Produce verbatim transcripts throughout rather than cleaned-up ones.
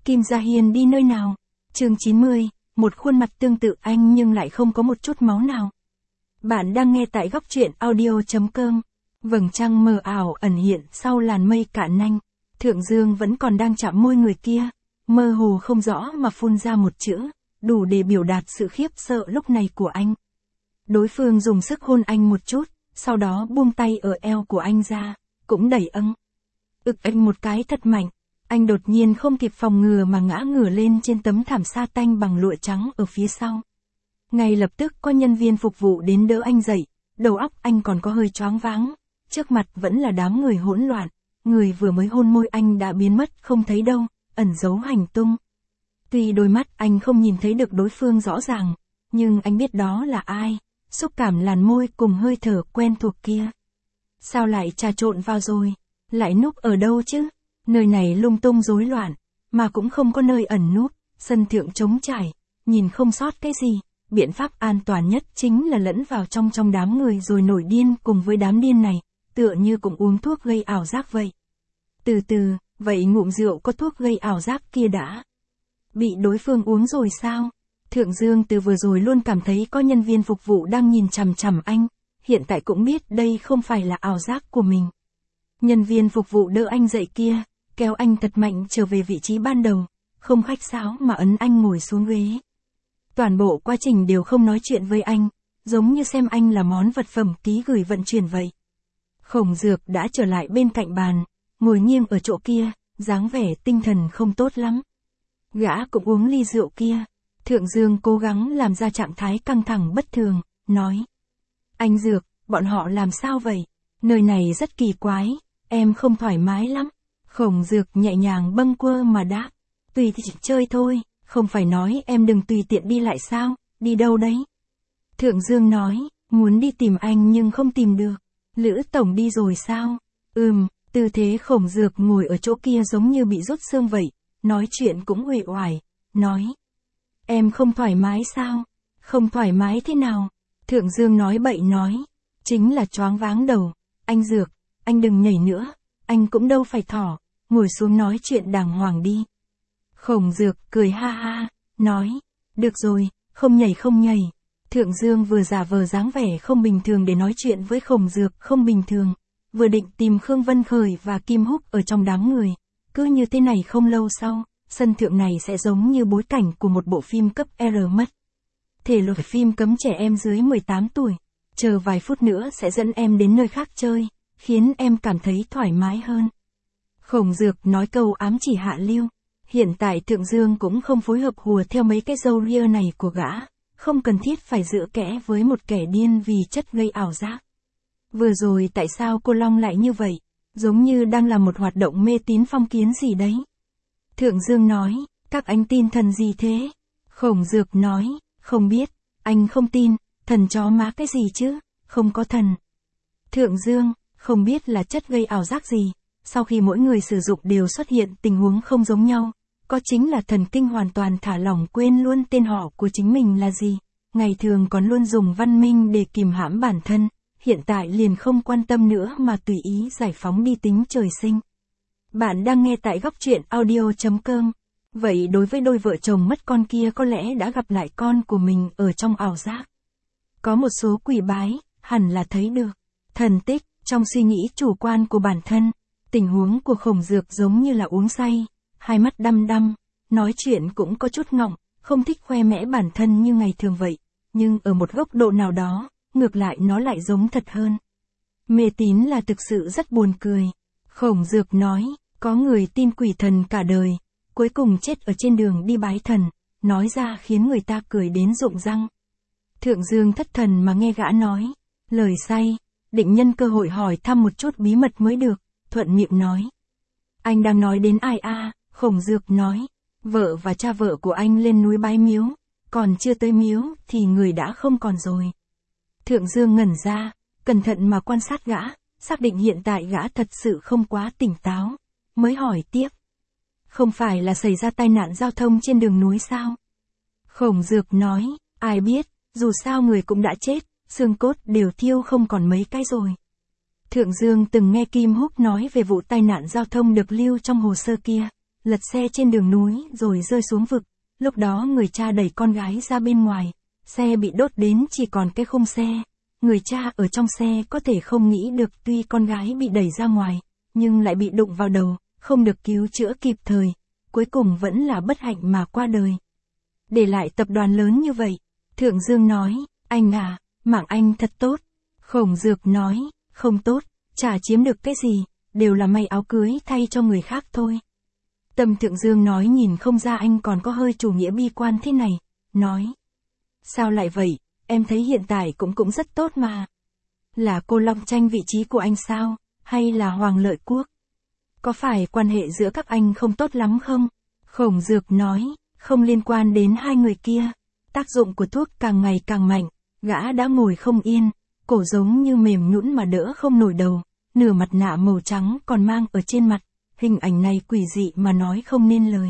Kim Gia Hiên đi nơi nào? Chương chín mươi, một khuôn mặt tương tự anh nhưng lại không có một chút máu nào. Bạn đang nghe tại góc truyện audio chấm com. Vầng trăng mờ ảo ẩn hiện sau làn mây cạn nanh. Thượng Dương vẫn còn đang chạm môi người kia, mơ hồ không rõ mà phun ra một chữ, đủ để biểu đạt sự khiếp sợ lúc này của anh. Đối phương dùng sức hôn anh một chút, sau đó buông tay ở eo của anh ra, cũng đẩy âng. Ực anh một cái thật mạnh, anh đột nhiên không kịp phòng ngừa mà ngã ngửa lên trên tấm thảm sa tanh bằng lụa trắng ở phía sau. Ngay lập tức có nhân viên phục vụ đến đỡ anh dậy, đầu óc anh còn có hơi choáng váng, trước mặt vẫn là đám người hỗn loạn, người vừa mới hôn môi anh đã biến mất không thấy đâu, ẩn giấu hành tung. Tuy đôi mắt anh không nhìn thấy được đối phương rõ ràng, nhưng anh biết đó là ai, xúc cảm làn môi cùng hơi thở quen thuộc kia. Sao lại trà trộn vào rồi, lại núp ở đâu chứ? Nơi này lung tung rối loạn, mà cũng không có nơi ẩn núp, sân thượng trống trải, nhìn không sót cái gì, biện pháp an toàn nhất chính là lẫn vào trong trong đám người rồi nổi điên cùng với đám điên này, tựa như cũng uống thuốc gây ảo giác vậy. Từ từ, vậy ngụm rượu có thuốc gây ảo giác kia đã bị đối phương uống rồi sao? Thượng Dương từ vừa rồi luôn cảm thấy có nhân viên phục vụ đang nhìn chằm chằm anh, hiện tại cũng biết đây không phải là ảo giác của mình. Nhân viên phục vụ đỡ anh dậy kia, kéo anh thật mạnh trở về vị trí ban đầu, không khách sáo mà ấn anh ngồi xuống ghế. Toàn bộ quá trình đều không nói chuyện với anh, giống như xem anh là món vật phẩm ký gửi vận chuyển vậy. Khổng Dược đã trở lại bên cạnh bàn, ngồi nghiêng ở chỗ kia, dáng vẻ tinh thần không tốt lắm. Gã cũng uống ly rượu kia. Thượng Dương cố gắng làm ra trạng thái căng thẳng bất thường, nói. Anh Dược, bọn họ làm sao vậy? Nơi này rất kỳ quái, em không thoải mái lắm. Khổng Dược nhẹ nhàng bâng quơ mà đáp. Tùy thì chơi thôi, không phải nói em đừng tùy tiện đi lại sao, đi đâu đấy? Thượng Dương nói, muốn đi tìm anh nhưng không tìm được. Lữ Tổng đi rồi sao? Ừm, tư thế Khổng Dược ngồi ở chỗ kia giống như bị rút xương vậy, nói chuyện cũng uể oải, nói. Em không thoải mái sao? Không thoải mái thế nào? Thượng Dương nói bậy nói. Chính là choáng váng đầu. Anh Dược, anh đừng nhảy nữa. Anh cũng đâu phải thỏ. Ngồi xuống nói chuyện đàng hoàng đi. Khổng Dược cười ha ha, nói. Được rồi, không nhảy không nhảy. Thượng Dương vừa giả vờ dáng vẻ không bình thường để nói chuyện với Khổng Dược không bình thường. Vừa định tìm Khương Vân Khởi và Kim Húc ở trong đám người. Cứ như thế này không lâu sau. Sân thượng này sẽ giống như bối cảnh của một bộ phim cấp R mất. Thể loại phim cấm trẻ em dưới mười tám tuổi. Chờ vài phút nữa sẽ dẫn em đến nơi khác chơi, khiến em cảm thấy thoải mái hơn. Khổng Dược nói câu ám chỉ hạ lưu. Hiện tại Thượng Dương cũng không phối hợp hùa theo mấy cái râu ria này của gã. Không cần thiết phải giữ kẽ với một kẻ điên vì chất gây ảo giác. Vừa rồi tại sao cô Long lại như vậy? Giống như đang làm một hoạt động mê tín phong kiến gì đấy. Thượng Dương nói, các anh tin thần gì thế? Khổng Dược nói, không biết, anh không tin, thần chó má cái gì chứ, không có thần. Thượng Dương, không biết là chất gây ảo giác gì, sau khi mỗi người sử dụng đều xuất hiện tình huống không giống nhau, có chính là thần kinh hoàn toàn thả lỏng quên luôn tên họ của chính mình là gì, ngày thường còn luôn dùng văn minh để kìm hãm bản thân, hiện tại liền không quan tâm nữa mà tùy ý giải phóng đi tính trời sinh. Bạn đang nghe tại góc truyện audio chấm com. Vậy đối với đôi vợ chồng mất con kia có lẽ đã gặp lại con của mình ở trong ảo giác. Có một số quỷ bái, hẳn là thấy được. Thần tích, trong suy nghĩ chủ quan của bản thân, tình huống của Khổng Dược giống như là uống say, hai mắt đăm đăm, nói chuyện cũng có chút ngọng, không thích khoe mẽ bản thân như ngày thường vậy, nhưng ở một góc độ nào đó, ngược lại nó lại giống thật hơn. Mê tín là thực sự rất buồn cười. Khổng Dược nói. Có người tin quỷ thần cả đời, cuối cùng chết ở trên đường đi bái thần, nói ra khiến người ta cười đến rụng răng. Thượng Dương thất thần mà nghe gã nói, lời say, định nhân cơ hội hỏi thăm một chút bí mật mới được, thuận miệng nói. Anh đang nói đến ai a? À? Khổng Dược nói, vợ và cha vợ của anh lên núi bái miếu, còn chưa tới miếu thì người đã không còn rồi. Thượng Dương ngẩn ra, cẩn thận mà quan sát gã, xác định hiện tại gã thật sự không quá tỉnh táo. Mới hỏi tiếp. Không phải là xảy ra tai nạn giao thông trên đường núi sao? Khổng Dược nói, ai biết, dù sao người cũng đã chết, xương cốt đều thiêu không còn mấy cái rồi. Thượng Dương từng nghe Kim Húc nói về vụ tai nạn giao thông được lưu trong hồ sơ kia, lật xe trên đường núi rồi rơi xuống vực. Lúc đó người cha đẩy con gái ra bên ngoài, xe bị đốt đến chỉ còn cái khung xe. Người cha ở trong xe có thể không nghĩ được tuy con gái bị đẩy ra ngoài, nhưng lại bị đụng vào đầu, không được cứu chữa kịp thời, cuối cùng vẫn là bất hạnh mà qua đời. Để lại tập đoàn lớn như vậy, Thượng Dương nói, anh à, mạng anh thật tốt. Khổng Dược nói, không tốt, chả chiếm được cái gì, đều là may áo cưới thay cho người khác thôi. Tâm Thượng Dương nói nhìn không ra anh còn có hơi chủ nghĩa bi quan thế này, nói. Sao lại vậy, em thấy hiện tại cũng cũng rất tốt mà. Là cô Long tranh vị trí của anh sao, hay là Hoàng Lợi Quốc? Có phải quan hệ giữa các anh không tốt lắm không? Khổng Dược nói, không liên quan đến hai người kia. Tác dụng của thuốc càng ngày càng mạnh, gã đã ngồi không yên, cổ giống như mềm nhũn mà đỡ không nổi đầu, nửa mặt nạ màu trắng còn mang ở trên mặt, hình ảnh này quỷ dị mà nói không nên lời.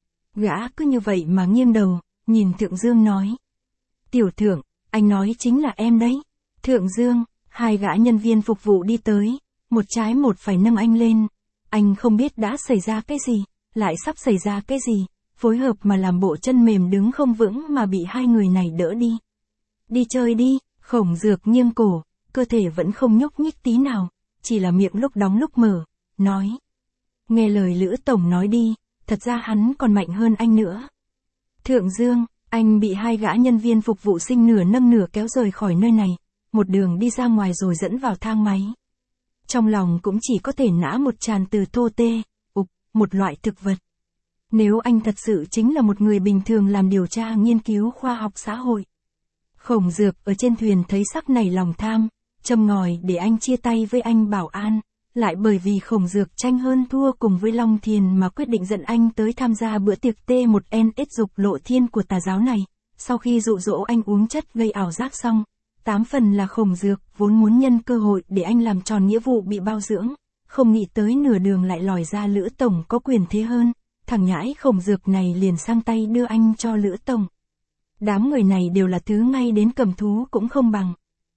Gã cứ như vậy mà nghiêng đầu, nhìn Thượng Dương nói. Tiểu Thượng, anh nói chính là em đấy. Thượng Dương, hai gã nhân viên phục vụ đi tới, một trái một phải nâng anh lên. Anh không biết đã xảy ra cái gì, lại sắp xảy ra cái gì, phối hợp mà làm bộ chân mềm đứng không vững mà bị hai người này đỡ đi. Đi chơi đi, Khổng Dược nghiêng cổ, cơ thể vẫn không nhúc nhích tí nào, chỉ là miệng lúc đóng lúc mở, nói. Nghe lời Lữ Tổng nói đi, thật ra hắn còn mạnh hơn anh nữa. Thượng Dương, anh bị hai gã nhân viên phục vụ sinh nửa nâng nửa kéo rời khỏi nơi này, một đường đi ra ngoài rồi dẫn vào thang máy. Trong lòng cũng chỉ có thể nã một tràn từ thô tê, ục, một loại thực vật. Nếu anh thật sự chính là một người bình thường làm điều tra nghiên cứu khoa học xã hội. Khổng Dược ở trên thuyền thấy sắc nảy lòng tham, châm ngòi để anh chia tay với anh Bảo An, lại bởi vì Khổng Dược tranh hơn thua cùng với Long Thiền mà quyết định dẫn anh tới tham gia bữa tiệc T một N S dục lộ thiên của tà giáo này. Sau khi dụ dỗ anh uống chất gây ảo giác xong, tám phần là Khổng Dược vốn muốn nhân cơ hội để anh làm tròn nghĩa vụ bị bao dưỡng, không nghĩ tới nửa đường lại lòi ra Lữ Tổng có quyền thế hơn, thằng nhãi Khổng Dược này liền sang tay đưa anh cho Lữ Tổng. Đám người này đều là thứ ngay đến cầm thú cũng không bằng.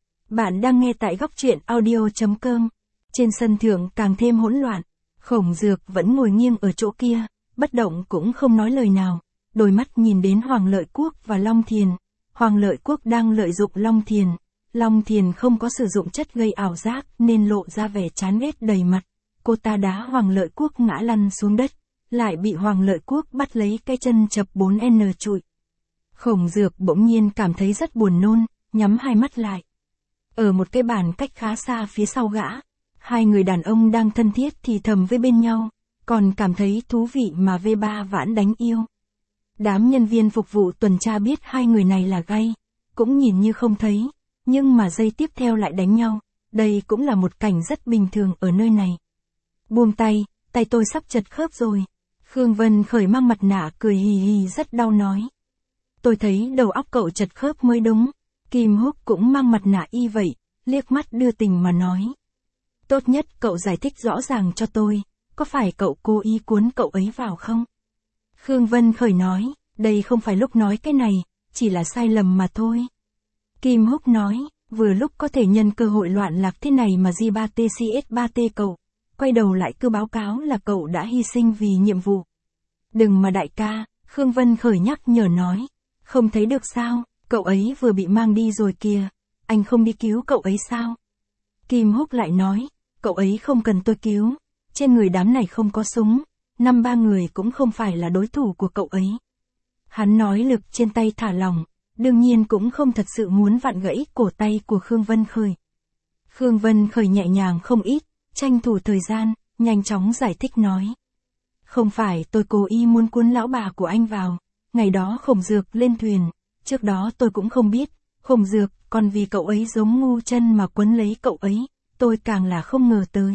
Bạn đang nghe tại góc truyện audio chấm com. Trên sân thượng càng thêm hỗn loạn, Khổng Dược vẫn ngồi nghiêng ở chỗ kia, bất động cũng không nói lời nào, đôi mắt nhìn đến Hoàng Lợi Quốc và Long Thiền. Hoàng Lợi Quốc đang lợi dụng Long Thiền, Long Thiền không có sử dụng chất gây ảo giác nên lộ ra vẻ chán ghét đầy mặt. Cô ta đá Hoàng Lợi Quốc ngã lăn xuống đất, lại bị Hoàng Lợi Quốc bắt lấy cái chân chập bốn N trụi. Khổng Dược bỗng nhiên cảm thấy rất buồn nôn, nhắm hai mắt lại. Ở một cái bàn cách khá xa phía sau gã, hai người đàn ông đang thân thiết thì thầm với bên nhau, còn cảm thấy thú vị mà V ba vãn đánh yêu. Đám nhân viên phục vụ tuần tra biết hai người này là gay, cũng nhìn như không thấy, nhưng mà giây tiếp theo lại đánh nhau, đây cũng là một cảnh rất bình thường ở nơi này. Buông tay, tay tôi sắp chật khớp rồi. Khương Vân Khởi mang mặt nạ cười hì hì rất đau nói. Tôi thấy đầu óc cậu chật khớp mới đúng. Kim Húc cũng mang mặt nạ y vậy, liếc mắt đưa tình mà nói. Tốt nhất cậu giải thích rõ ràng cho tôi, có phải cậu cố ý cuốn cậu ấy vào không? Khương Vân Khởi nói, đây không phải lúc nói cái này, chỉ là sai lầm mà thôi. Kim Húc nói, vừa lúc có thể nhân cơ hội loạn lạc thế này mà G ba T C S ba T cậu, quay đầu lại cứ báo cáo là cậu đã hy sinh vì nhiệm vụ. Đừng mà đại ca, Khương Vân Khởi nhắc nhở nói, không thấy được sao, cậu ấy vừa bị mang đi rồi kìa, anh không đi cứu cậu ấy sao? Kim Húc lại nói, cậu ấy không cần tôi cứu, trên người đám này không có súng, năm ba người cũng không phải là đối thủ của cậu ấy. Hắn nói lực trên tay thả lỏng, đương nhiên cũng không thật sự muốn vặn gãy cổ tay của Khương Vân Khởi. Khương Vân Khởi nhẹ nhàng không ít, tranh thủ thời gian, nhanh chóng giải thích nói. Không phải tôi cố ý muốn cuốn lão bà của anh vào, ngày đó Khổng Dược lên thuyền, trước đó tôi cũng không biết, Khổng Dược còn vì cậu ấy giống ngu chân mà quấn lấy cậu ấy, tôi càng là không ngờ tới.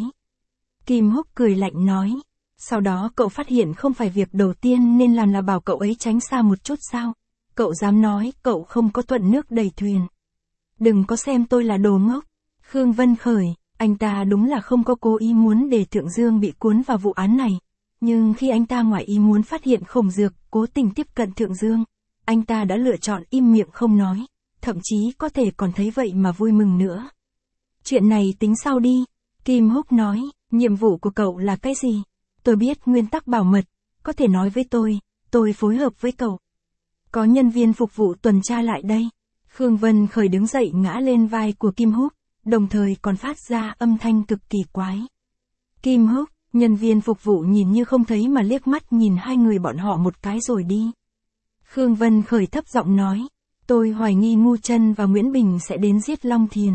Kim Húc cười lạnh nói, sau đó cậu phát hiện không phải việc đầu tiên nên làm là bảo cậu ấy tránh xa một chút sao, cậu dám nói cậu không có thuận nước đẩy thuyền. Đừng có xem tôi là đồ ngốc. Khương Vân Khởi, anh ta đúng là không có cố ý muốn để Thượng Dương bị cuốn vào vụ án này, nhưng khi anh ta ngoài ý muốn phát hiện Khổng Dược cố tình tiếp cận Thượng Dương, anh ta đã lựa chọn im miệng không nói, thậm chí có thể còn thấy vậy mà vui mừng nữa. Chuyện này tính sau đi, Kim Húc nói, nhiệm vụ của cậu là cái gì? Tôi biết nguyên tắc bảo mật, có thể nói với tôi, tôi phối hợp với cậu. Có nhân viên phục vụ tuần tra lại đây. Khương Vân Khởi đứng dậy ngã lên vai của Kim Húc, đồng thời còn phát ra âm thanh cực kỳ quái. Kim Húc, nhân viên phục vụ nhìn như không thấy mà liếc mắt nhìn hai người bọn họ một cái rồi đi. Khương Vân Khởi thấp giọng nói, tôi hoài nghi Ngu Chân và Nguyễn Bình sẽ đến giết Long Thiền.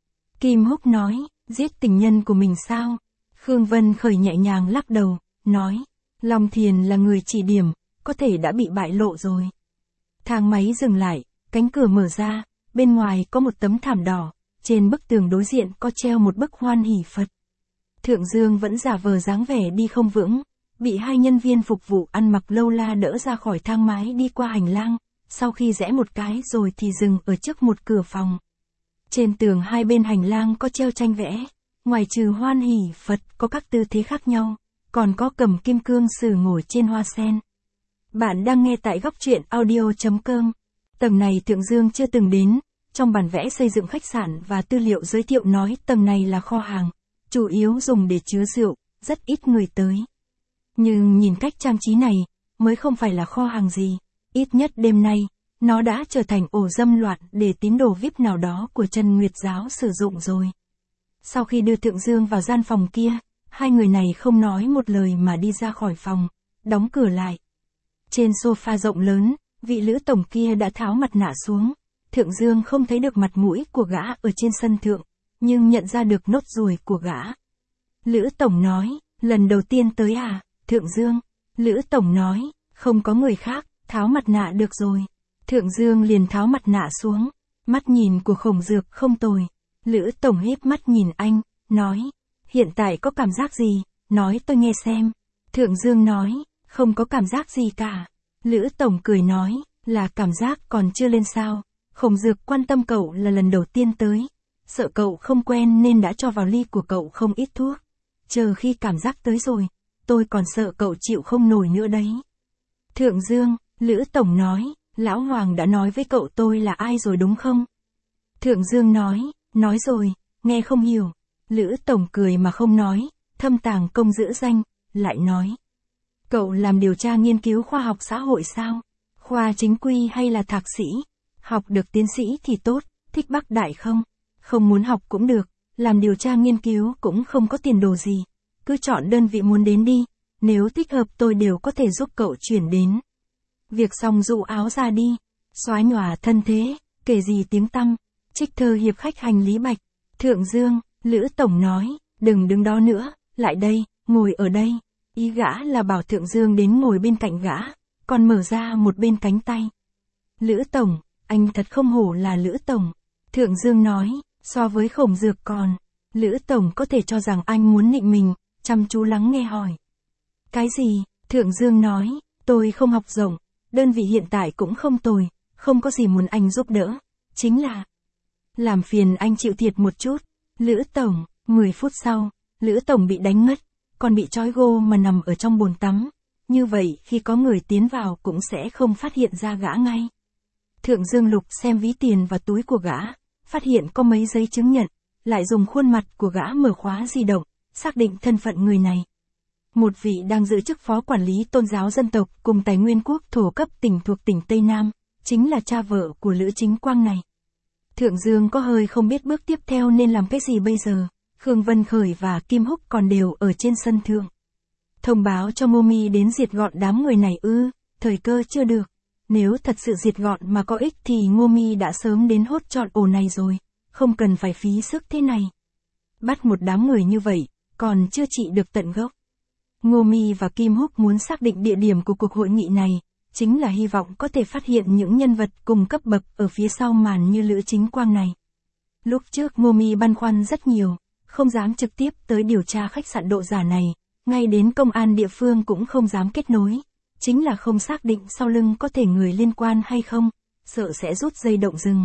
Kim Húc nói, giết tình nhân của mình sao? Khương Vân Khởi nhẹ nhàng lắc đầu, nói, Long Thiền là người chỉ điểm, có thể đã bị bại lộ rồi. Thang máy dừng lại, cánh cửa mở ra, bên ngoài có một tấm thảm đỏ, trên bức tường đối diện có treo một bức Hoan Hỷ Phật. Thượng Dương vẫn giả vờ dáng vẻ đi không vững, bị hai nhân viên phục vụ ăn mặc lâu la đỡ ra khỏi thang máy đi qua hành lang, sau khi rẽ một cái rồi thì dừng ở trước một cửa phòng. Trên tường hai bên hành lang có treo tranh vẽ, ngoài trừ Hoan Hỷ Phật có các tư thế khác nhau, còn có cầm kim cương sử ngồi trên hoa sen. Bạn đang nghe tại góc truyện audio chấm com. Tầng này Thượng Dương chưa từng đến, trong bản vẽ xây dựng khách sạn và tư liệu giới thiệu nói tầng này là kho hàng, chủ yếu dùng để chứa rượu, rất ít người tới. Nhưng nhìn cách trang trí này, mới không phải là kho hàng gì, ít nhất đêm nay, nó đã trở thành ổ dâm loạn để tín đồ vi ai pi nào đó của Trần Nguyệt Giáo sử dụng rồi. Sau khi đưa Thượng Dương vào gian phòng kia, hai người này không nói một lời mà đi ra khỏi phòng, đóng cửa lại. Trên sofa rộng lớn, vị Lữ tổng kia đã tháo mặt nạ xuống. Thượng Dương không thấy được mặt mũi của gã ở trên sân thượng, nhưng nhận ra được nốt ruồi của gã. Lữ tổng nói, lần đầu tiên tới à, Thượng Dương. Lữ tổng nói, không có người khác, tháo mặt nạ được rồi. Thượng Dương liền tháo mặt nạ xuống, mắt nhìn của Khổng Dược không tồi. Lữ tổng híp mắt nhìn anh, nói, hiện tại có cảm giác gì, nói tôi nghe xem. Thượng Dương nói, không có cảm giác gì cả. Lữ tổng cười nói, là cảm giác còn chưa lên sao. Khổng Dược quan tâm cậu là lần đầu tiên tới, sợ cậu không quen nên đã cho vào ly của cậu không ít thuốc. Chờ khi cảm giác tới rồi, tôi còn sợ cậu chịu không nổi nữa đấy. Thượng Dương, Lữ tổng nói, Lão Hoàng đã nói với cậu tôi là ai rồi đúng không? Thượng Dương nói, nói rồi, nghe không hiểu. Lữ tổng cười mà không nói, thâm tàng công giữ danh, lại nói. Cậu làm điều tra nghiên cứu khoa học xã hội sao? Khoa chính quy hay là thạc sĩ? Học được tiến sĩ thì tốt, thích Bắc Đại không? Không muốn học cũng được, làm điều tra nghiên cứu cũng không có tiền đồ gì. Cứ chọn đơn vị muốn đến đi, nếu thích hợp tôi đều có thể giúp cậu chuyển đến. Việc xong dụ áo ra đi, soái nhòa thân thế, kể gì tiếng tăm, trích thơ hiệp khách hành Lý Bạch. Thượng Dương, Lữ tổng nói, đừng đứng đó nữa, lại đây, ngồi ở đây. Ý gã là bảo Thượng Dương đến ngồi bên cạnh gã, còn mở ra một bên cánh tay. Lữ tổng, anh thật không hổ là Lữ tổng. Thượng Dương nói, so với Khổng Dược còn. Lữ tổng có thể cho rằng anh muốn nịnh mình, chăm chú lắng nghe hỏi. Cái gì? Thượng Dương nói, tôi không học rộng, đơn vị hiện tại cũng không tồi, không có gì muốn anh giúp đỡ, chính là làm phiền anh chịu thiệt một chút. Lữ tổng, mười phút sau, Lữ tổng bị đánh ngất, còn bị trói gô mà nằm ở trong bồn tắm. Như vậy khi có người tiến vào cũng sẽ không phát hiện ra gã ngay. Thượng Dương lục xem ví tiền và túi của gã, phát hiện có mấy giấy chứng nhận, lại dùng khuôn mặt của gã mở khóa di động, xác định thân phận người này. Một vị đang giữ chức phó quản lý tôn giáo dân tộc cùng tài nguyên quốc thổ cấp tỉnh thuộc tỉnh Tây Nam, chính là cha vợ của Lữ Chính Quang này. Thượng Dương có hơi không biết bước tiếp theo nên làm cái gì bây giờ. Khương Vân Khởi và Kim Húc còn đều ở trên sân thượng. Thông báo cho Ngô Mi đến diệt gọn đám người này ư, thời cơ chưa được. Nếu thật sự diệt gọn mà có ích thì Ngô Mi đã sớm đến hốt trọn ổ này rồi, không cần phải phí sức thế này. Bắt một đám người như vậy, còn chưa trị được tận gốc. Ngô Mi và Kim Húc muốn xác định địa điểm của cuộc hội nghị này, chính là hy vọng có thể phát hiện những nhân vật cùng cấp bậc ở phía sau màn như Lữ Chính Quang này. Lúc trước Ngô Mi băn khoăn rất nhiều, không dám trực tiếp tới điều tra khách sạn độ giả này, ngay đến công an địa phương cũng không dám kết nối, chính là không xác định sau lưng có thể người liên quan hay không, sợ sẽ rút dây động rừng.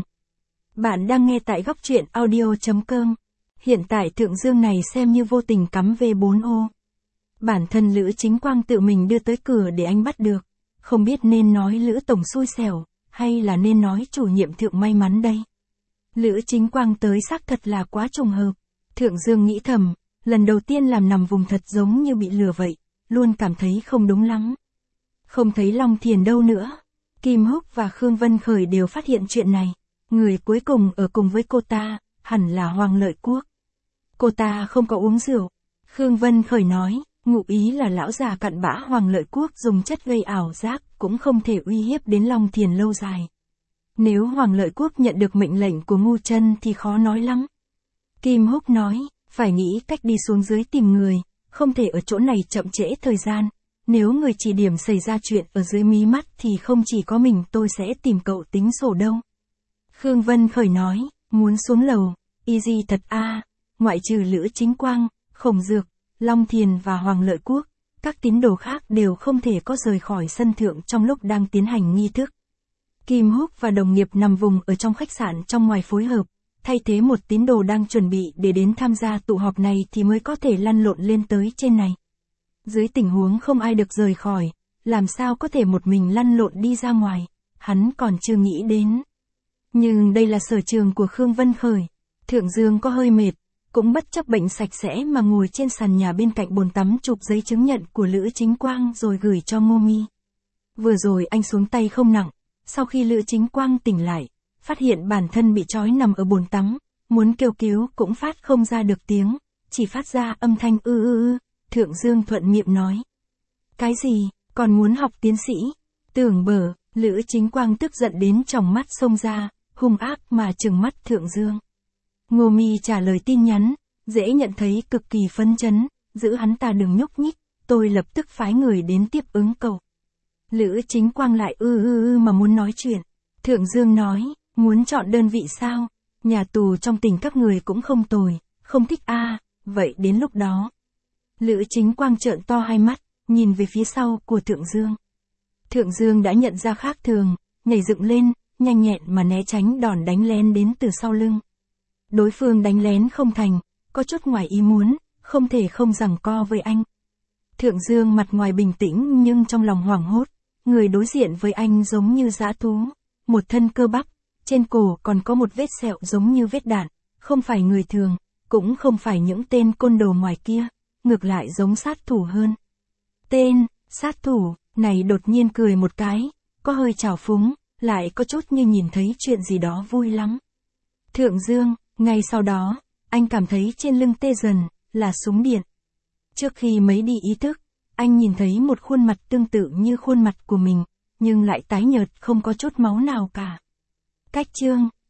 Bạn đang nghe tại góc truyện audio chấm com. Hiện tại Thượng Dương này xem như vô tình cắm V bốn ô. Bản thân Lữ Chính Quang tự mình đưa tới cửa để anh bắt được, không biết nên nói Lữ tổng xui xẻo, hay là nên nói chủ nhiệm Thượng may mắn đây. Lữ Chính Quang tới xác thật là quá trùng hợp. Thượng Dương nghĩ thầm, lần đầu tiên làm nằm vùng thật giống như bị lừa vậy, luôn cảm thấy không đúng lắm. Không thấy Long Thiền đâu nữa. Kim Húc và Khương Vân Khởi đều phát hiện chuyện này. Người cuối cùng ở cùng với cô ta, hẳn là Hoàng Lợi Quốc. Cô ta không có uống rượu. Khương Vân Khởi nói, ngụ ý là lão già cặn bã Hoàng Lợi Quốc dùng chất gây ảo giác cũng không thể uy hiếp đến Long Thiền lâu dài. Nếu Hoàng Lợi Quốc nhận được mệnh lệnh của Ngu Chân thì khó nói lắm. Kim Húc nói, phải nghĩ cách đi xuống dưới tìm người, không thể ở chỗ này chậm trễ thời gian. Nếu người chỉ điểm xảy ra chuyện ở dưới mí mắt thì không chỉ có mình tôi sẽ tìm cậu tính sổ đâu. Khương Vân Khởi nói, muốn xuống lầu, easy thật a, à, ngoại trừ Lữ Chính Quang, Khổng Dược, Long Thiền và Hoàng Lợi Quốc, các tín đồ khác đều không thể có rời khỏi sân thượng trong lúc đang tiến hành nghi thức. Kim Húc và đồng nghiệp nằm vùng ở trong khách sạn trong ngoài phối hợp, thay thế một tín đồ đang chuẩn bị để đến tham gia tụ họp này thì mới có thể lăn lộn lên tới trên này. Dưới tình huống không ai được rời khỏi, làm sao có thể một mình lăn lộn đi ra ngoài, hắn còn chưa nghĩ đến. Nhưng đây là sở trường của Khương Vân Khởi. Thượng Dương có hơi mệt, cũng bất chấp bệnh sạch sẽ mà ngồi trên sàn nhà bên cạnh bồn tắm chụp giấy chứng nhận của Lữ Chính Quang rồi gửi cho Ngô Mi. Vừa rồi anh xuống tay không nặng, sau khi Lữ Chính Quang tỉnh lại, phát hiện bản thân bị trói nằm ở bồn tắm, muốn kêu cứu cũng phát không ra được tiếng, chỉ phát ra âm thanh ư ư ư. Thượng Dương thuận miệng nói. Cái gì, còn muốn học tiến sĩ? Tưởng bở, Lữ Chính Quang tức giận đến tròng mắt xông ra, hung ác mà trừng mắt Thượng Dương. Ngô Mi trả lời tin nhắn, dễ nhận thấy cực kỳ phấn chấn, giữ hắn ta đừng nhúc nhích, tôi lập tức phái người đến tiếp ứng cậu. Lữ Chính Quang lại ư ư ư mà muốn nói chuyện. Thượng Dương nói, muốn chọn đơn vị sao? Nhà tù trong tỉnh các người cũng không tồi, không thích a, à, vậy đến lúc đó. Lữ Chính Quang trợn to hai mắt, nhìn về phía sau của Thượng Dương. Thượng Dương đã nhận ra khác thường, nhảy dựng lên, nhanh nhẹn mà né tránh đòn đánh lén đến từ sau lưng. Đối phương đánh lén không thành, có chút ngoài ý muốn, không thể không giằng co với anh. Thượng Dương mặt ngoài bình tĩnh nhưng trong lòng hoảng hốt, người đối diện với anh giống như dã thú, một thân cơ bắp, trên cổ còn có một vết sẹo giống như vết đạn, không phải người thường, cũng không phải những tên côn đồ ngoài kia, ngược lại giống sát thủ hơn. Tên, sát thủ, này đột nhiên cười một cái, có hơi trào phúng, lại có chút như nhìn thấy chuyện gì đó vui lắm. Thượng Dương, ngay sau đó, anh cảm thấy trên lưng tê dần, là súng điện. Trước khi mấy đi ý thức, anh nhìn thấy một khuôn mặt tương tự như khuôn mặt của mình, nhưng lại tái nhợt không có chút máu nào cả. Cách chương,